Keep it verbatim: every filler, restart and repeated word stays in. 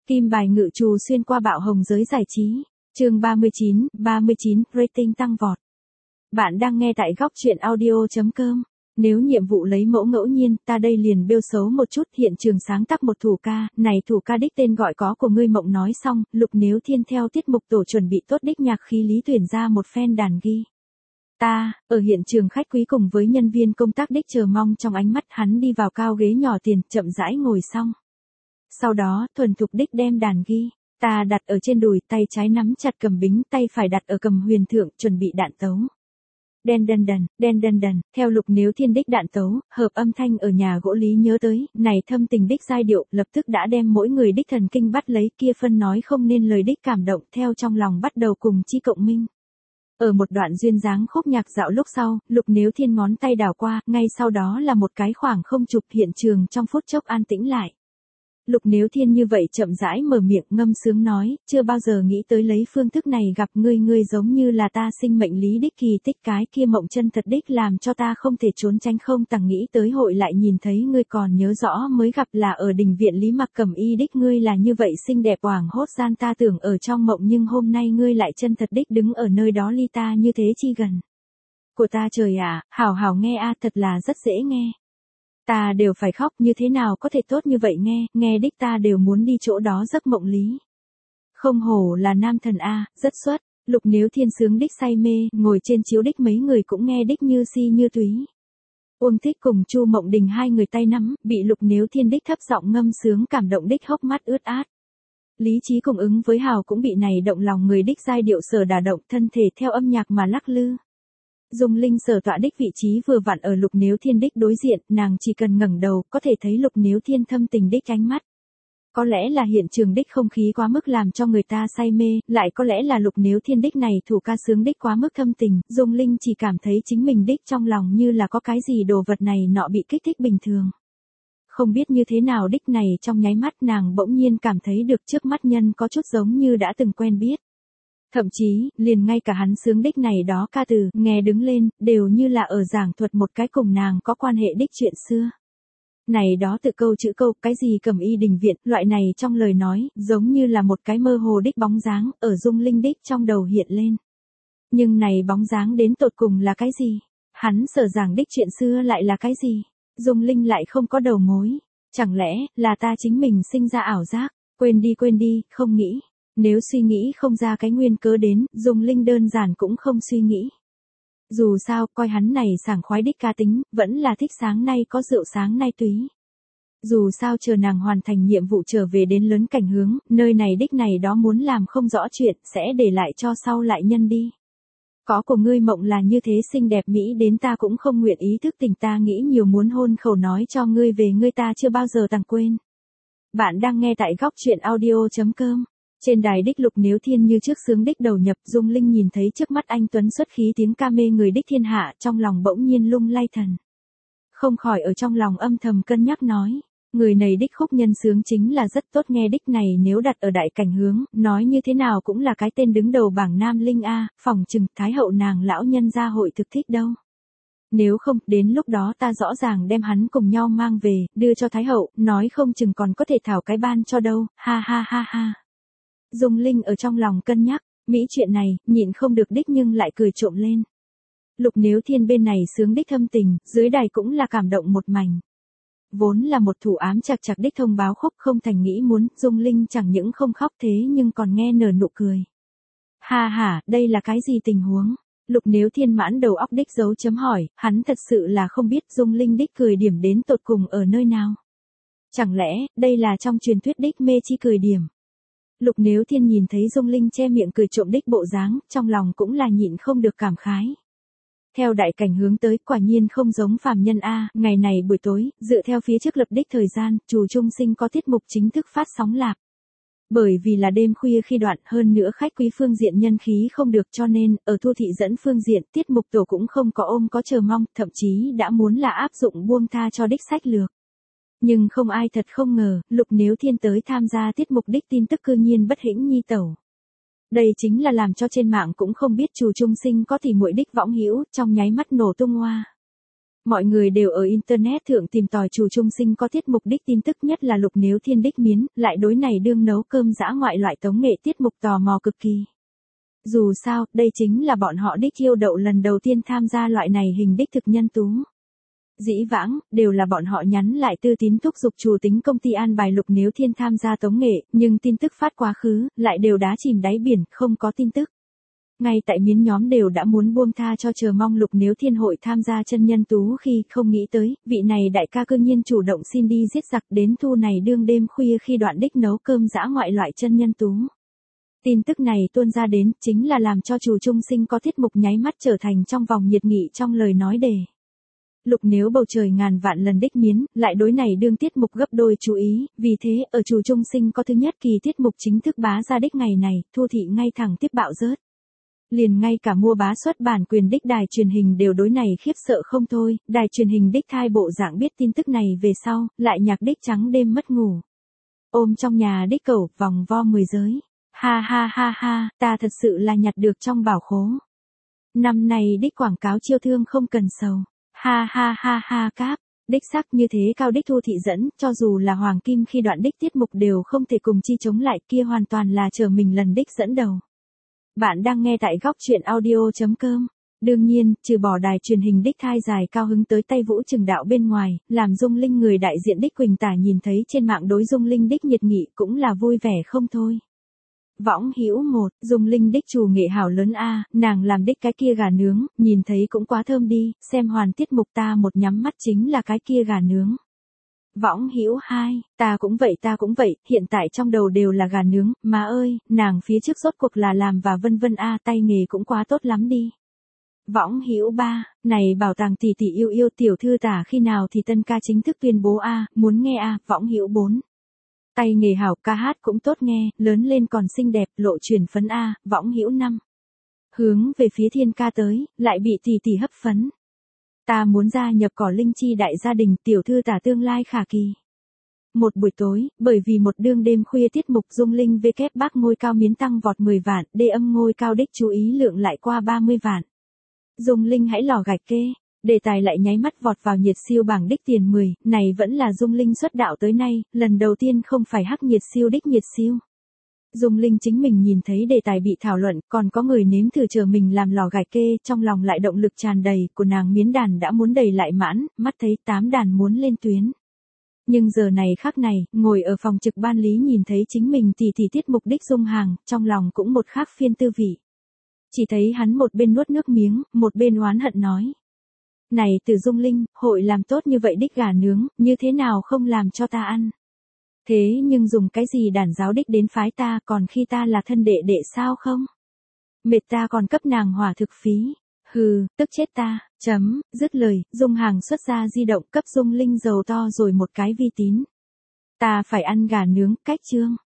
Kim bài ngự trù xuyên qua bạo hồng giới giải trí. Chương ba mươi chín, ba mươi chín, rating tăng vọt. Bạn đang nghe tại góc truyện audio chấm com. Nếu nhiệm vụ lấy mẫu ngẫu nhiên, ta đây liền bêu xấu một chút, hiện trường sáng tác một thủ ca, này thủ ca đích tên gọi có của ngươi mộng nói xong, Lục Nếu Thiên theo tiết mục tổ chuẩn bị tốt đích nhạc khí lý tuyển ra một phen đàn ghi. Ta, ở hiện trường khách quý cùng với nhân viên công tác đích chờ mong trong ánh mắt hắn đi vào cao ghế nhỏ tiền, chậm rãi ngồi xong. Sau đó, thuần thục đích đem đàn ghi, ta đặt ở trên đùi, tay trái nắm chặt cầm bính, tay phải đặt ở cầm huyền thượng, chuẩn bị đạn tấu. Đen đần đần, đen đần đần, theo Lục Nếu Thiên đích đạn tấu, hợp âm thanh ở nhà gỗ lý nhớ tới, này thâm tình đích giai điệu, lập tức đã đem mỗi người đích thần kinh bắt lấy, kia phân nói không nên lời đích cảm động, theo trong lòng bắt đầu cùng chi cộng minh. Ở một đoạn duyên dáng khúc nhạc dạo lúc sau, Lục Nếu Thiên ngón tay đảo qua, ngay sau đó là một cái khoảng không chụp, hiện trường trong phút chốc an tĩnh lại. Lục Nếu Thiên như vậy chậm rãi mở miệng ngâm sướng nói, chưa bao giờ nghĩ tới lấy phương thức này gặp ngươi, ngươi giống như là ta sinh mệnh lý đích kỳ tích, cái kia mộng chân thật đích làm cho ta không thể trốn tránh, không tằng nghĩ tới hội lại nhìn thấy ngươi, còn nhớ rõ mới gặp là ở đình viện Lý Mặc Cẩm Y đích, ngươi là như vậy xinh đẹp hoảng hốt gian, ta tưởng ở trong mộng nhưng hôm nay ngươi lại chân thật đích đứng ở nơi đó ly ta như thế chi gần. Của ta trời ạ, à, hảo hảo nghe a, thật là rất dễ nghe. Ta đều phải khóc, như thế nào có thể tốt như vậy nghe, nghe đích ta đều muốn đi chỗ đó giấc mộng lý. Không hổ là nam thần a, rất xuất, Lục Nếu Thiên sướng đích say mê, ngồi trên chiếu đích mấy người cũng nghe đích như si như túy. Uông Thích cùng Chu Mộng Đình hai người tay nắm, bị Lục Nếu Thiên đích thấp giọng ngâm sướng cảm động đích hốc mắt ướt át. Lý trí cùng ứng với hào cũng bị này động lòng người đích giai điệu sở đả động, thân thể theo âm nhạc mà lắc lư. Dung Linh sở tọa đích vị trí vừa vặn ở Lục Nếu Thiên đích đối diện, nàng chỉ cần ngẩng đầu, có thể thấy Lục Nếu Thiên thâm tình đích ánh mắt. Có lẽ là hiện trường đích không khí quá mức làm cho người ta say mê, lại có lẽ là Lục Nếu Thiên đích này thủ ca sướng đích quá mức thâm tình, Dung Linh chỉ cảm thấy chính mình đích trong lòng như là có cái gì đồ vật này nọ bị kích thích bình thường. Không biết như thế nào đích này trong nháy mắt nàng bỗng nhiên cảm thấy được trước mắt nhân có chút giống như đã từng quen biết. Thậm chí, liền ngay cả hắn sướng đích này đó ca từ, nghe đứng lên, đều như là ở giảng thuật một cái cùng nàng có quan hệ đích chuyện xưa. Này đó tự câu chữ câu, cái gì Cẩm Y đình viện, loại này trong lời nói, giống như là một cái mơ hồ đích bóng dáng, ở Dung Linh đích trong đầu hiện lên. Nhưng này bóng dáng đến tột cùng là cái gì? Hắn sở giảng đích chuyện xưa lại là cái gì? Dung Linh lại không có đầu mối. Chẳng lẽ, là ta chính mình sinh ra ảo giác? Quên đi quên đi, không nghĩ. Nếu suy nghĩ không ra cái nguyên cớ đến, Dung Linh đơn giản cũng không suy nghĩ. Dù sao, coi hắn này sảng khoái đích ca tính, vẫn là thích sáng nay có rượu sáng nay túy. Dù sao chờ nàng hoàn thành nhiệm vụ trở về đến lớn cảnh hướng, nơi này đích này đó muốn làm không rõ chuyện, sẽ để lại cho sau lại nhân đi. Có của ngươi mộng là như thế xinh đẹp mỹ đến ta cũng không nguyện ý thức tỉnh, ta nghĩ nhiều muốn hôn khẩu nói cho ngươi về ngươi ta chưa bao giờ tằng quên. Bạn đang nghe tại góc truyện audio chấm com. Trên đài đích Lục Nếu Thiên như trước sướng đích đầu nhập, Dung Linh nhìn thấy trước mắt anh tuấn xuất khí tiếng ca mê người đích thiên hạ, trong lòng bỗng nhiên lung lay thần. Không khỏi ở trong lòng âm thầm cân nhắc nói, người này đích khúc nhân sướng chính là rất tốt nghe đích, này nếu đặt ở đại cảnh hướng, nói như thế nào cũng là cái tên đứng đầu bảng nam linh a, phòng chừng thái hậu nàng lão nhân gia hội thực thích đâu. Nếu không, đến lúc đó ta rõ ràng đem hắn cùng nhau mang về, đưa cho thái hậu, nói không chừng còn có thể thảo cái ban cho đâu, ha ha ha ha. Dung Linh ở trong lòng cân nhắc, mỹ chuyện này, nhịn không được đích nhưng lại cười trộm lên. Lục Nếu Thiên bên này sướng đích thâm tình, dưới đài cũng là cảm động một mảnh. Vốn là một thủ ám chạc chạc đích thông báo khúc không thành nghĩ muốn, Dung Linh chẳng những không khóc thế nhưng còn nghe nở nụ cười. Ha ha, đây là cái gì tình huống? Lục Nếu Thiên mãn đầu óc đích dấu chấm hỏi, hắn thật sự là không biết Dung Linh đích cười điểm đến tột cùng ở nơi nào. Chẳng lẽ, đây là trong truyền thuyết đích mê chi cười điểm? Lục Nếu Thiên nhìn thấy Dung Linh che miệng cười trộm đích bộ dáng, trong lòng cũng là nhịn không được cảm khái. Theo đại cảnh hướng tới, quả nhiên không giống phàm nhân a, ngày này buổi tối, dựa theo phía trước lập đích thời gian, Trù Trung Sinh có tiết mục chính thức phát sóng lạp. Bởi vì là đêm khuya khi đoạn, hơn nữa khách quý phương diện nhân khí không được, cho nên, ở thu thị dẫn phương diện, tiết mục tổ cũng không có ôm có chờ mong, thậm chí đã muốn là áp dụng buông tha cho đích sách lược. Nhưng không ai thật không ngờ, Lục Nếu Thiên tới tham gia tiết mục đích tin tức cư nhiên bất hĩnh nhi tẩu. Đây chính là làm cho trên mạng cũng không biết Trù Trung Sinh có thì muội đích võng hữu, trong nháy mắt nổ tung hoa. Mọi người đều ở Internet thượng tìm tòi Trù Trung Sinh có tiết mục đích tin tức, nhất là Lục Nếu Thiên đích miến, lại đối này đương nấu cơm dã ngoại loại tống nghệ tiết mục tò mò cực kỳ. Dù sao, đây chính là bọn họ đích yêu đậu lần đầu tiên tham gia loại này hình đích thực nhân tú. Dĩ vãng, đều là bọn họ nhắn lại tư tín thúc giục Trù tính công ty an bài Lục Nếu Thiên tham gia tống nghệ, nhưng tin tức phát quá khứ, lại đều đá chìm đáy biển, không có tin tức. Ngay tại miến nhóm đều đã muốn buông tha cho chờ mong Lục Nếu Thiên hội tham gia chân nhân tú khi không nghĩ tới, vị này đại ca cư nhiên chủ động xin đi giết giặc đến thu này đương đêm khuya khi đoạn đích nấu cơm dã ngoại loại chân nhân tú. Tin tức này tuôn ra đến, chính là làm cho Trù Trung Sinh có tiết mục nháy mắt trở thành trong vòng nhiệt nghị trong lời nói đề. Lục Nếu bầu trời ngàn vạn lần đích miến, lại đối này đương tiết mục gấp đôi chú ý, vì thế, ở Trù Trung Sinh có thứ nhất kỳ tiết mục chính thức bá ra đích ngày này, thu thị ngay thẳng tiếp bạo rớt. Liền ngay cả mua bá xuất bản quyền đích đài truyền hình đều đối này khiếp sợ không thôi, đài truyền hình đích thai bộ dạng biết tin tức này về sau, lại nhạc đích trắng đêm mất ngủ. Ôm trong nhà đích cẩu, vòng vo mười giới. Ha ha ha ha, ta thật sự là nhặt được trong bảo khố. Năm nay đích quảng cáo chiêu thương không cần sầu. Ha ha ha ha cáp, đích sắc như thế cao đích thu thị dẫn, cho dù là Hoàng Kim khi đoạn đích tiết mục đều không thể cùng chi chống lại, kia hoàn toàn là chờ mình lần đích dẫn đầu. Bạn đang nghe tại góc truyện audio chấm com. Đương nhiên, trừ bỏ đài truyền hình đích thai dài cao hứng tới tay Vũ Trừng Đạo bên ngoài, làm Dung Linh người đại diện đích Quỳnh Tả nhìn thấy trên mạng đối Dung Linh đích nhiệt nghị cũng là vui vẻ không thôi. Võng Hữu một, Dung Linh đích Trù nghệ hảo lớn a, nàng làm đích cái kia gà nướng, nhìn thấy cũng quá thơm đi, xem hoàn tiết mục ta một nhắm mắt chính là cái kia gà nướng. Võng Hữu hai, ta cũng vậy ta cũng vậy, hiện tại trong đầu đều là gà nướng, má ơi, nàng phía trước rốt cuộc là làm và vân vân a, tay nghề cũng quá tốt lắm đi. Võng Hữu ba, này bảo tàng tỷ tỷ yêu yêu tiểu thư Tả khi nào thì tân ca chính thức tuyên bố a, muốn nghe a. Võng Hữu bốn, tay nghề hảo, ca hát cũng tốt nghe, lớn lên còn xinh đẹp, lộ truyền phấn a. Võng Hữu năm, hướng về phía thiên ca tới, lại bị tỷ tỷ hấp phấn. Ta muốn gia nhập Cỏ Linh Chi đại gia đình, tiểu thư Tả tương lai khả kỳ. Một buổi tối, bởi vì một đương đêm khuya tiết mục Dung Linh vê kép bác ngôi cao miến tăng vọt mười vạn, đê âm ngôi cao đích chú ý lượng lại qua ba mươi vạn. Dung Linh hãy lò gạch kê, đề tài lại nháy mắt vọt vào nhiệt siêu bảng đích tiền mười, này vẫn là Dung Linh xuất đạo tới nay, lần đầu tiên không phải hắc nhiệt siêu đích nhiệt siêu. Dung Linh chính mình nhìn thấy đề tài bị thảo luận, còn có người nếm thử chờ mình làm lò gạch kê, trong lòng lại động lực tràn đầy, của nàng miến đàn đã muốn đầy lại mãn, mắt thấy tám đàn muốn lên tuyến. Nhưng giờ này khắc này, ngồi ở phòng trực ban lý nhìn thấy chính mình tỷ tỷ tiết mục đích Dung Hàng, trong lòng cũng một khác phiên tư vị. Chỉ thấy hắn một bên nuốt nước miếng, một bên oán hận nói. Này từ Dung Linh, hội làm tốt như vậy đích gà nướng, như thế nào không làm cho ta ăn? Thế nhưng dùng cái gì đàn giáo đích đến phái ta, còn khi ta là thân đệ đệ sao không? Mệt ta còn cấp nàng hỏa thực phí. Hừ, tức chết ta, chấm, dứt lời, Dung Hàng xuất ra di động cấp Dung Linh dầu to rồi một cái vi tín. Ta phải ăn gà nướng, cách chương.